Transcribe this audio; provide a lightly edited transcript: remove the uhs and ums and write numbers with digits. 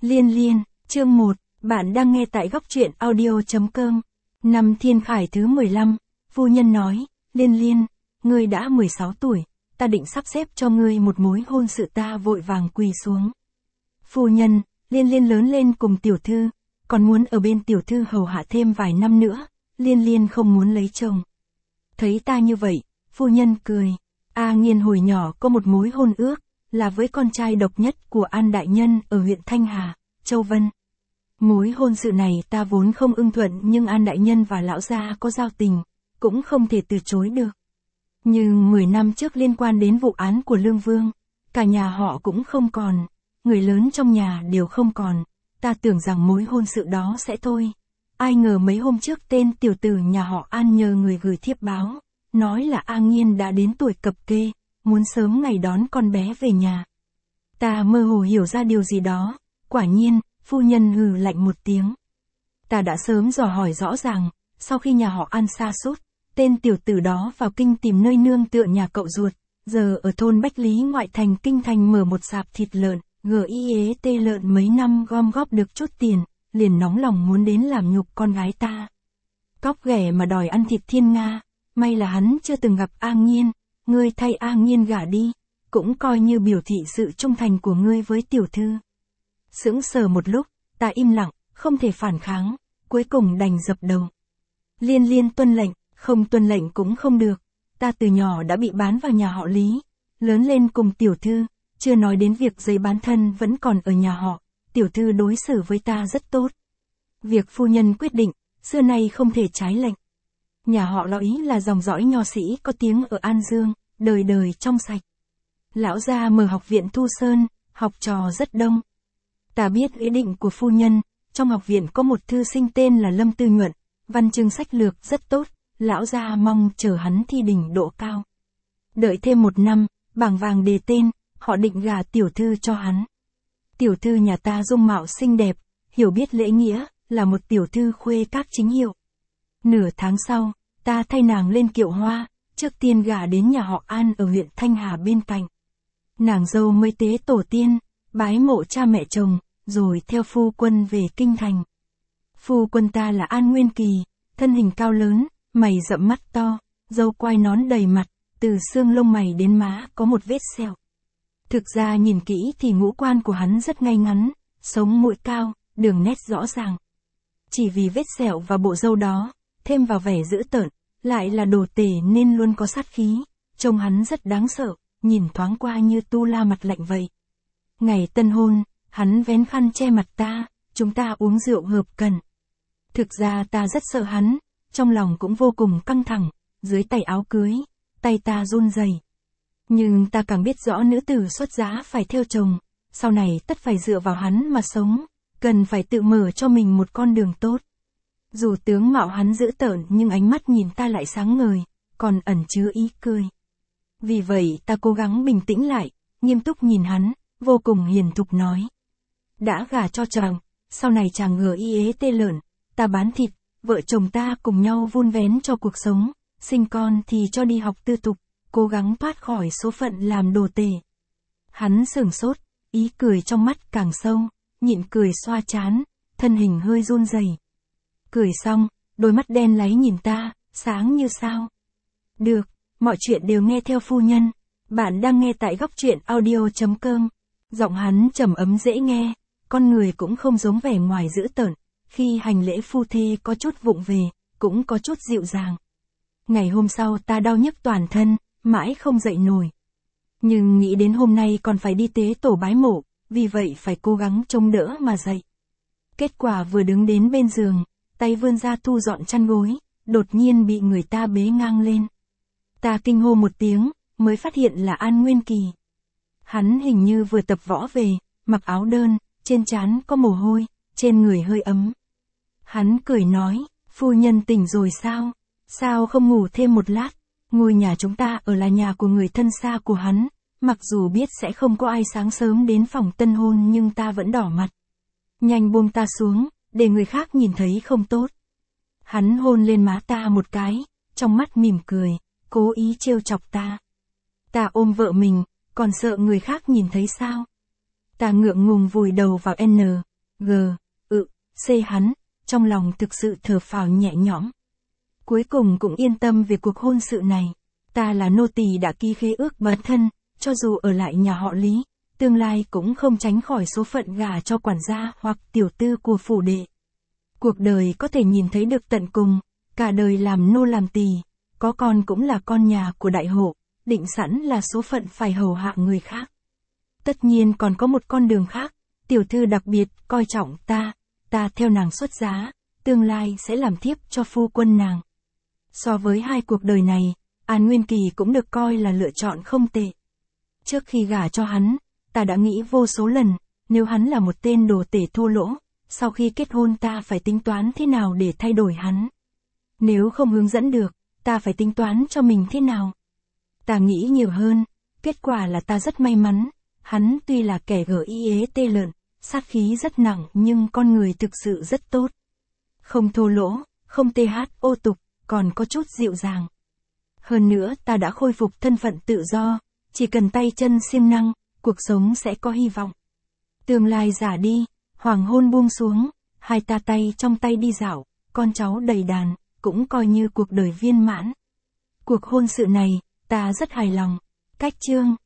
Liên Liên, chương 1, bạn đang nghe tại góc truyện audio.com. Năm Thiên Khải thứ 15, phu nhân nói, Liên Liên, ngươi đã 16 tuổi, ta định sắp xếp cho ngươi một mối hôn sự. Ta vội vàng quỳ xuống. Phu nhân, Liên Liên lớn lên cùng tiểu thư, còn muốn ở bên tiểu thư hầu hạ thêm vài năm nữa, Liên Liên không muốn lấy chồng. Thấy ta như vậy, phu nhân cười. A Nghiên hồi nhỏ có một mối hôn ước, là với con trai độc nhất của An đại nhân ở huyện Thanh Hà, Châu Vân. Mối hôn sự này ta vốn không ưng thuận, nhưng An đại nhân và lão gia có giao tình, cũng không thể từ chối được. Nhưng 10 năm trước liên quan đến vụ án của Lương Vương, cả nhà họ cũng không còn, người lớn trong nhà đều không còn, ta tưởng rằng mối hôn sự đó sẽ thôi. Ai ngờ mấy hôm trước tên tiểu tử nhà họ An nhờ người gửi thiếp báo, nói là A Nghiên đã đến tuổi cập kê, muốn sớm ngày đón con bé về nhà. Ta mơ hồ hiểu ra điều gì đó, quả nhiên, phu nhân hừ lạnh một tiếng. Ta đã sớm dò hỏi rõ ràng, sau khi nhà họ An sa sút, tên tiểu tử đó vào kinh tìm nơi nương tựa nhà cậu ruột, giờ ở thôn Bách Lý ngoại thành kinh thành mở một sạp thịt lợn, GIET lợn mấy năm gom góp được chút tiền, liền nóng lòng muốn đến làm nhục con gái ta. Cóc ghẻ mà đòi ăn thịt thiên nga, may là hắn chưa từng gặp A Nghiên, ngươi thay A Nghiên gả đi, cũng coi như biểu thị sự trung thành của ngươi với tiểu thư. Sững sờ một lúc, ta im lặng, không thể phản kháng, cuối cùng đành dập đầu. Liên Liên tuân lệnh, không tuân lệnh cũng không được, ta từ nhỏ đã bị bán vào nhà họ Lý, lớn lên cùng tiểu thư, chưa nói đến việc giấy bán thân vẫn còn ở nhà họ, tiểu thư đối xử với ta rất tốt. Việc phu nhân quyết định, xưa nay không thể trái lệnh. Nhà họ Lõi là dòng dõi nho sĩ có tiếng ở An Dương, đời đời trong sạch. Lão gia mở học viện Thu Sơn, học trò rất đông. Ta biết ý định của phu nhân, trong học viện có một thư sinh tên là Lâm Tư Nhuận, văn chương sách lược rất tốt, lão gia mong chờ hắn thi đỉnh độ cao. Đợi thêm 1 năm, bảng vàng đề tên, họ định gả tiểu thư cho hắn. Tiểu thư nhà ta dung mạo xinh đẹp, hiểu biết lễ nghĩa, là một tiểu thư khuê các chính hiệu. Nửa tháng sau, ta thay nàng lên kiệu hoa, trước tiên gả đến nhà họ An ở huyện Thanh Hà bên cạnh. Nàng dâu mới tế tổ tiên, bái mộ cha mẹ chồng, rồi theo phu quân về kinh thành. Phu quân ta là An Nguyên Kỳ, thân hình cao lớn, mày rậm mắt to, râu quai nón đầy mặt, từ xương lông mày đến má có một vết sẹo. Thực ra nhìn kỹ thì ngũ quan của hắn rất ngay ngắn, sống mũi cao, đường nét rõ ràng. Chỉ vì vết sẹo và bộ râu đó, thêm vào vẻ dữ tợn, lại là đồ tể nên luôn có sát khí, trông hắn rất đáng sợ, nhìn thoáng qua như tu la mặt lạnh vậy. Ngày tân hôn, hắn vén khăn che mặt ta, chúng ta uống rượu hợp cần. Thực ra ta rất sợ hắn, trong lòng cũng vô cùng căng thẳng, dưới tay áo cưới, tay ta run rẩy. Nhưng ta càng biết rõ nữ tử xuất giá phải theo chồng, sau này tất phải dựa vào hắn mà sống, cần phải tự mở cho mình một con đường tốt. Dù tướng mạo hắn dữ tợn nhưng ánh mắt nhìn ta lại sáng ngời, còn ẩn chứa ý cười. Vì vậy ta cố gắng bình tĩnh lại, nghiêm túc nhìn hắn, vô cùng hiền thục nói. Đã gả cho chàng, sau này chàng GIET lợn, ta bán thịt, vợ chồng ta cùng nhau vun vén cho cuộc sống, sinh con thì cho đi học tư thục, cố gắng thoát khỏi số phận làm đồ tể. Hắn sửng sốt, ý cười trong mắt càng sâu, nhịn cười xoa trán, thân hình hơi run rẩy. Cười xong, đôi mắt đen láy nhìn ta, sáng như sao. Được, mọi chuyện đều nghe theo phu nhân. Bạn đang nghe tại góc truyện audio.com. Giọng hắn trầm ấm dễ nghe, con người cũng không giống vẻ ngoài dữ tợn, khi hành lễ phu thê có chút vụng về, cũng có chút dịu dàng. Ngày hôm sau ta đau nhức toàn thân, mãi không dậy nổi. Nhưng nghĩ đến hôm nay còn phải đi tế tổ bái mộ, vì vậy phải cố gắng chống đỡ mà dậy. Kết quả vừa đứng đến bên giường, tay vươn ra thu dọn chăn gối, đột nhiên bị người ta bế ngang lên. Ta kinh hô một tiếng, mới phát hiện là An Nguyên Kỳ. Hắn hình như vừa tập võ về, mặc áo đơn, trên trán có mồ hôi, trên người hơi ấm. Hắn cười nói, phu nhân tỉnh rồi sao? Sao không ngủ thêm một lát? Ngôi nhà chúng ta ở là nhà của người thân xa của hắn, mặc dù biết sẽ không có ai sáng sớm đến phòng tân hôn nhưng ta vẫn đỏ mặt. Nhanh buông ta xuống, để người khác nhìn thấy không tốt. Hắn hôn lên má ta một cái, trong mắt mỉm cười, cố ý trêu chọc ta. Ta ôm vợ mình, còn sợ người khác nhìn thấy sao? Ta ngượng ngùng vùi đầu vào N, C hắn, trong lòng thực sự thở phào nhẹ nhõm. Cuối cùng cũng yên tâm về cuộc hôn sự này. Ta là nô tỳ đã ký khế ước bản thân, cho dù ở lại nhà họ Lý, tương lai cũng không tránh khỏi số phận gả cho quản gia hoặc tiểu tư của phủ đệ. Cuộc đời có thể nhìn thấy được tận cùng, cả đời làm nô làm tỳ, có con cũng là con nhà của đại hộ, định sẵn là số phận phải hầu hạ người khác. Tất nhiên còn có một con đường khác, tiểu thư đặc biệt coi trọng ta theo nàng xuất giá, tương lai sẽ làm thiếp cho phu quân nàng. So với hai cuộc đời này, An Nguyên Kỳ cũng được coi là lựa chọn không tệ. Trước khi gả cho hắn, ta đã nghĩ vô số lần, nếu hắn là một tên đồ tể thô lỗ, sau khi kết hôn ta phải tính toán thế nào để thay đổi hắn. Nếu không hướng dẫn được, ta phải tính toán cho mình thế nào. Ta nghĩ nhiều hơn, kết quả là ta rất may mắn, hắn tuy là kẻ tê lợn, sát khí rất nặng nhưng con người thực sự rất tốt. Không thô lỗ, không ô tục, còn có chút dịu dàng. Hơn nữa ta đã khôi phục thân phận tự do, chỉ cần tay chân siêng năng, cuộc sống sẽ có hy vọng. Tương lai giả đi, hoàng hôn buông xuống, hai ta tay trong tay đi dạo, con cháu đầy đàn, cũng coi như cuộc đời viên mãn. Cuộc hôn sự này, ta rất hài lòng. Cách chương